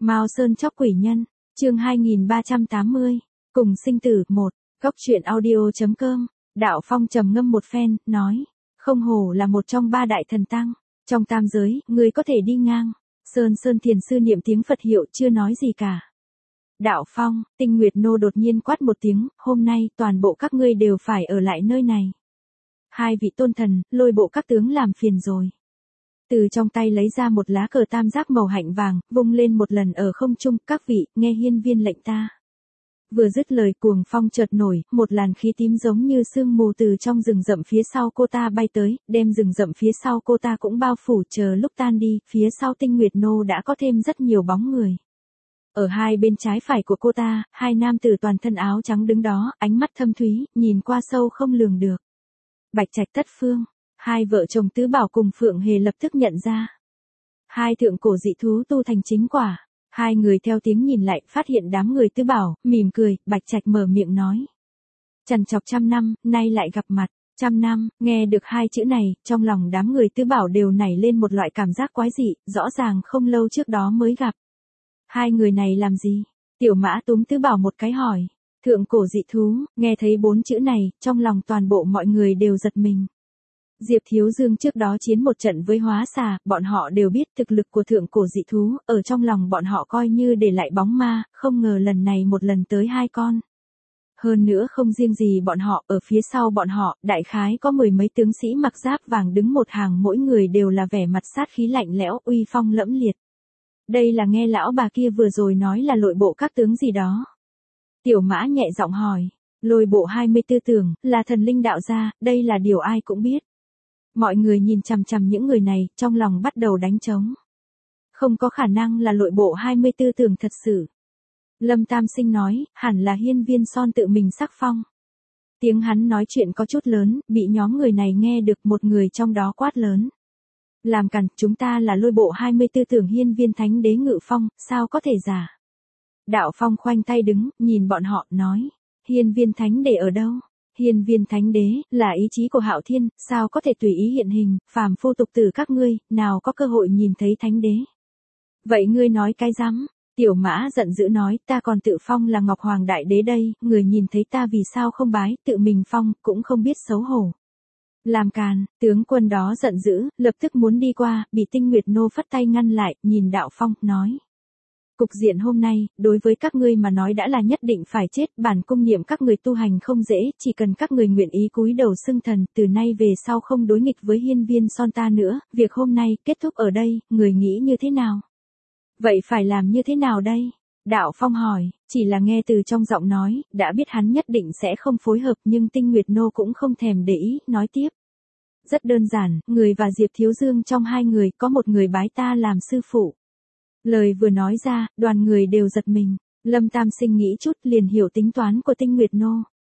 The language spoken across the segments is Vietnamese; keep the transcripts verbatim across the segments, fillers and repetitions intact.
Mao Sơn chóc quỷ nhân, chương hai nghìn ba trăm tám mươi, cùng sinh tử một, góc truyện audio.com, Đạo Phong trầm ngâm một phen, nói, không hổ là một trong ba đại thần tăng, trong tam giới, người có thể đi ngang. Sơn Sơn thiền sư niệm tiếng Phật hiệu chưa nói gì cả. Đạo Phong, Tinh Nguyệt Nô đột nhiên quát một tiếng, hôm nay toàn bộ các ngươi đều phải ở lại nơi này. Hai vị tôn thần, lôi bộ các tướng làm phiền rồi. Từ trong tay lấy ra một lá cờ tam giác màu hạnh vàng, vung lên một lần ở không trung, các vị, nghe hiên viên lệnh ta. Vừa dứt lời cuồng phong chợt nổi, một làn khí tím giống như sương mù từ trong rừng rậm phía sau cô ta bay tới, đem rừng rậm phía sau cô ta cũng bao phủ, chờ lúc tan đi, phía sau Tinh Nguyệt Nô đã có thêm rất nhiều bóng người. Ở hai bên trái phải của cô ta, hai nam tử toàn thân áo trắng đứng đó, ánh mắt thâm thúy, nhìn qua sâu không lường được. Bạch Trạch Tất Phương, hai vợ chồng Tứ Bảo cùng Phượng Hề lập tức nhận ra. Hai thượng cổ dị thú tu thành chính quả. Hai người theo tiếng nhìn lại, phát hiện đám người Tứ Bảo, mỉm cười, Bạch Trạch mở miệng nói. Trằn trọc trăm năm, nay lại gặp mặt, trăm năm, nghe được hai chữ này, trong lòng đám người Tứ Bảo đều nảy lên một loại cảm giác quái dị, rõ ràng không lâu trước đó mới gặp. Hai người này làm gì? Tiểu Mã túm Tứ Bảo một cái hỏi. Thượng cổ dị thú, nghe thấy bốn chữ này, trong lòng toàn bộ mọi người đều giật mình. Diệp Thiếu Dương trước đó chiến một trận với hóa xà, bọn họ đều biết thực lực của thượng cổ dị thú, ở trong lòng bọn họ coi như để lại bóng ma, không ngờ lần này một lần tới hai con. Hơn nữa không riêng gì bọn họ, ở phía sau bọn họ, đại khái có mười mấy tướng sĩ mặc giáp vàng đứng một hàng, mỗi người đều là vẻ mặt sát khí lạnh lẽo, uy phong lẫm liệt. Đây là nghe lão bà kia vừa rồi nói là lội bộ các tướng gì đó. Tiểu Mã nhẹ giọng hỏi, lôi bộ hai mươi tư tưởng, là thần linh đạo gia, đây là điều ai cũng biết. Mọi người nhìn chằm chằm những người này, trong lòng bắt đầu đánh trống. Không có khả năng là lội bộ hai mươi tư tưởng thật sự. Lâm Tam Sinh nói, hẳn là hiên viên son tự mình sắc phong. Tiếng hắn nói chuyện có chút lớn, bị nhóm người này nghe được, một người trong đó quát lớn. Làm cản, chúng ta là lôi bộ hai mươi tư tưởng hiên viên thánh đế ngự phong, sao có thể giả. Đạo Phong khoanh tay đứng, nhìn bọn họ, nói, hiên viên thánh đế ở đâu? Hiên viên thánh đế, là ý chí của Hạo Thiên, sao có thể tùy ý hiện hình, phàm phu tục tử các ngươi, nào có cơ hội nhìn thấy thánh đế. Vậy ngươi nói cái rắm? Tiểu Mã giận dữ nói, ta còn tự phong là Ngọc Hoàng Đại Đế đây, người nhìn thấy ta vì sao không bái, tự mình phong, cũng không biết xấu hổ. Làm càn, tướng quân đó giận dữ, lập tức muốn đi qua, bị Tinh Nguyệt Nô phất tay ngăn lại, nhìn Đạo Phong, nói. Cục diện hôm nay, đối với các ngươi mà nói đã là nhất định phải chết, bản cung niệm các người tu hành không dễ, chỉ cần các người nguyện ý cúi đầu xưng thần, từ nay về sau không đối nghịch với hiên viên son ta nữa, việc hôm nay kết thúc ở đây, người nghĩ như thế nào? Vậy phải làm như thế nào đây? Đạo Phong hỏi, chỉ là nghe từ trong giọng nói, đã biết hắn nhất định sẽ không phối hợp, nhưng Tinh Nguyệt Nô cũng không thèm để ý, nói tiếp. Rất đơn giản, người và Diệp Thiếu Dương trong hai người, có một người bái ta làm sư phụ. Lời vừa nói ra, đoàn người đều giật mình. Lâm Tam Sinh nghĩ chút liền hiểu tính toán của Tinh Nguyệt Nô.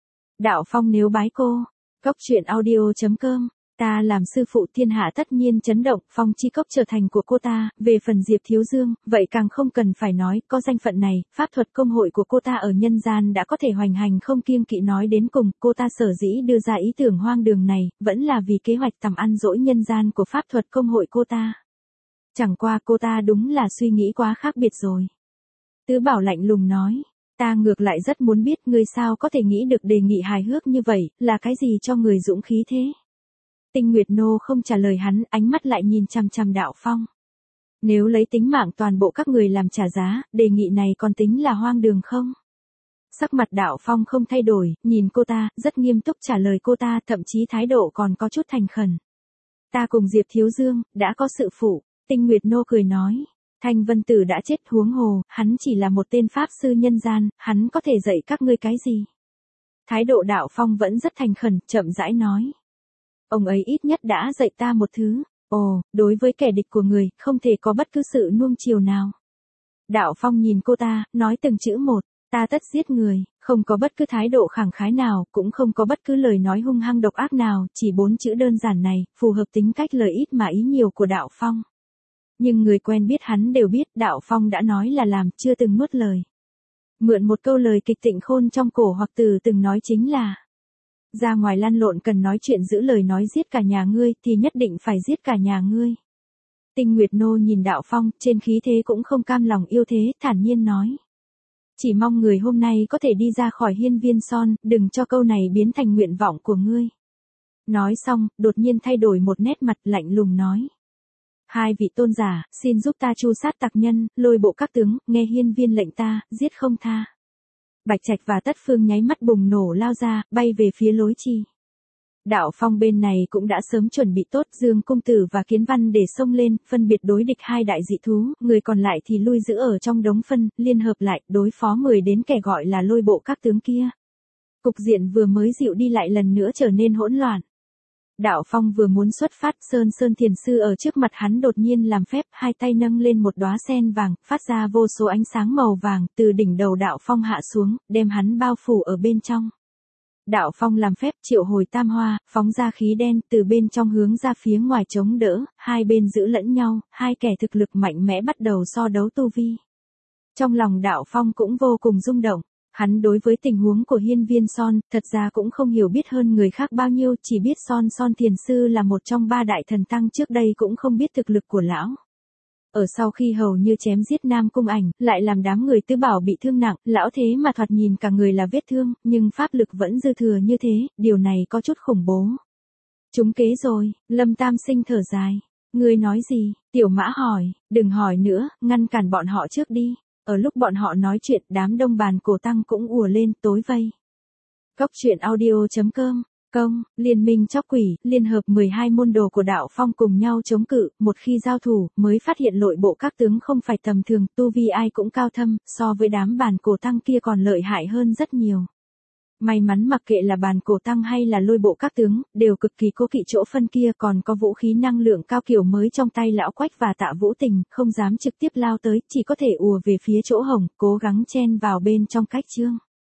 Đạo Phong nếu bái cô, góc truyện audio.com, ta làm sư phụ thiên hạ tất nhiên chấn động, Phong chi cốc trở thành của cô ta, về phần Diệp Thiếu Dương, vậy càng không cần phải nói, có danh phận này, pháp thuật công hội của cô ta ở nhân gian đã có thể hoành hành không kiêng kỵ, nói đến cùng, cô ta sở dĩ đưa ra ý tưởng hoang đường này, vẫn là vì kế hoạch tầm ăn dỗi nhân gian của pháp thuật công hội cô ta. Chẳng qua cô ta đúng là suy nghĩ quá khác biệt rồi. Tứ Bảo lạnh lùng nói, ta ngược lại rất muốn biết ngươi sao có thể nghĩ được đề nghị hài hước như vậy, là cái gì cho người dũng khí thế? Tinh Nguyệt Nô không trả lời hắn, ánh mắt lại nhìn chằm chằm Đạo Phong. Nếu lấy tính mạng toàn bộ các người làm trả giá, đề nghị này còn tính là hoang đường không? Sắc mặt Đạo Phong không thay đổi, nhìn cô ta, rất nghiêm túc trả lời cô ta, thậm chí thái độ còn có chút thành khẩn. Ta cùng Diệp Thiếu Dương, đã có sự phụ. Tinh Nguyệt Nô cười nói, Thanh Vân Tử đã chết, huống hồ, hắn chỉ là một tên pháp sư nhân gian, hắn có thể dạy các ngươi cái gì? Thái độ Đạo Phong vẫn rất thành khẩn, chậm rãi nói. Ông ấy ít nhất đã dạy ta một thứ, ồ, đối với kẻ địch của người, không thể có bất cứ sự nuông chiều nào. Đạo Phong nhìn cô ta, nói từng chữ một, ta tất giết người, không có bất cứ thái độ khẳng khái nào, cũng không có bất cứ lời nói hung hăng độc ác nào, chỉ bốn chữ đơn giản này, phù hợp tính cách lời ít mà ý nhiều của Đạo Phong. Nhưng người quen biết hắn đều biết, Đạo Phong đã nói là làm, chưa từng nuốt lời. Mượn một câu lời kịch Tịnh Khôn trong cổ hoặc từ từng nói chính là, ra ngoài lăn lộn cần nói chuyện giữ lời nói giết cả nhà ngươi, thì nhất định phải giết cả nhà ngươi. Tinh Nguyệt Nô nhìn Đạo Phong, trên khí thế cũng không cam lòng yêu thế, thản nhiên nói. Chỉ mong người hôm nay có thể đi ra khỏi hiên viên son, đừng cho câu này biến thành nguyện vọng của ngươi. Nói xong, đột nhiên thay đổi một nét mặt lạnh lùng nói. Hai vị tôn giả, xin giúp ta tru sát tặc nhân, lôi bộ các tướng, nghe hiên viên lệnh ta, giết không tha. Bạch Trạch và Tất Phương nháy mắt bùng nổ lao ra, bay về phía lối chi. Đạo Phong bên này cũng đã sớm chuẩn bị tốt Dương Cung Tử và Kiến Văn để xông lên, phân biệt đối địch hai đại dị thú, người còn lại thì lui giữ ở trong đống phân, liên hợp lại, đối phó mười đến kẻ gọi là lôi bộ các tướng kia. Cục diện vừa mới dịu đi lại lần nữa trở nên hỗn loạn. Đạo Phong vừa muốn xuất phát, Sơn Sơn Thiền Sư ở trước mặt hắn đột nhiên làm phép, hai tay nâng lên một đóa sen vàng, phát ra vô số ánh sáng màu vàng, từ đỉnh đầu Đạo Phong hạ xuống, đem hắn bao phủ ở bên trong. Đạo Phong làm phép triệu hồi tam hoa, phóng ra khí đen từ bên trong hướng ra phía ngoài chống đỡ, hai bên giữ lẫn nhau, hai kẻ thực lực mạnh mẽ bắt đầu so đấu tu vi. Trong lòng Đạo Phong cũng vô cùng rung động, hắn đối với tình huống của hiên viên son, thật ra cũng không hiểu biết hơn người khác bao nhiêu, chỉ biết son son thiền sư là một trong ba đại thần tăng trước đây cũng không biết thực lực của lão. Ở sau khi hầu như chém giết Nam Cung Ảnh, lại làm đám người Tứ Bảo bị thương nặng, lão thế mà thoạt nhìn cả người là vết thương, nhưng pháp lực vẫn dư thừa như thế, điều này có chút khủng bố. Trúng kế rồi, Lâm Tam Sinh thở dài. Ngươi nói gì? Tiểu Mã hỏi, đừng hỏi nữa, ngăn cản bọn họ trước đi. Ở lúc bọn họ nói chuyện, đám đông bàn cổ tăng cũng ùa lên, tối vây. Cốc truyện audio chấm com Công, liên minh chóc quỷ, liên hợp mười hai môn đồ của Đạo Phong cùng nhau chống cự, một khi giao thủ, mới phát hiện nội bộ các tướng không phải tầm thường, tu vi ai cũng cao thâm, so với đám bàn cổ tăng kia còn lợi hại hơn rất nhiều. May mắn mặc kệ là bàn cổ tăng hay là lôi bộ các tướng, đều cực kỳ cố kỵ chỗ phân kia, còn có vũ khí năng lượng cao kiểu mới trong tay lão Quách và Tạ Vũ Tình, không dám trực tiếp lao tới, chỉ có thể ùa về phía chỗ hồng, cố gắng chen vào bên trong cách chương.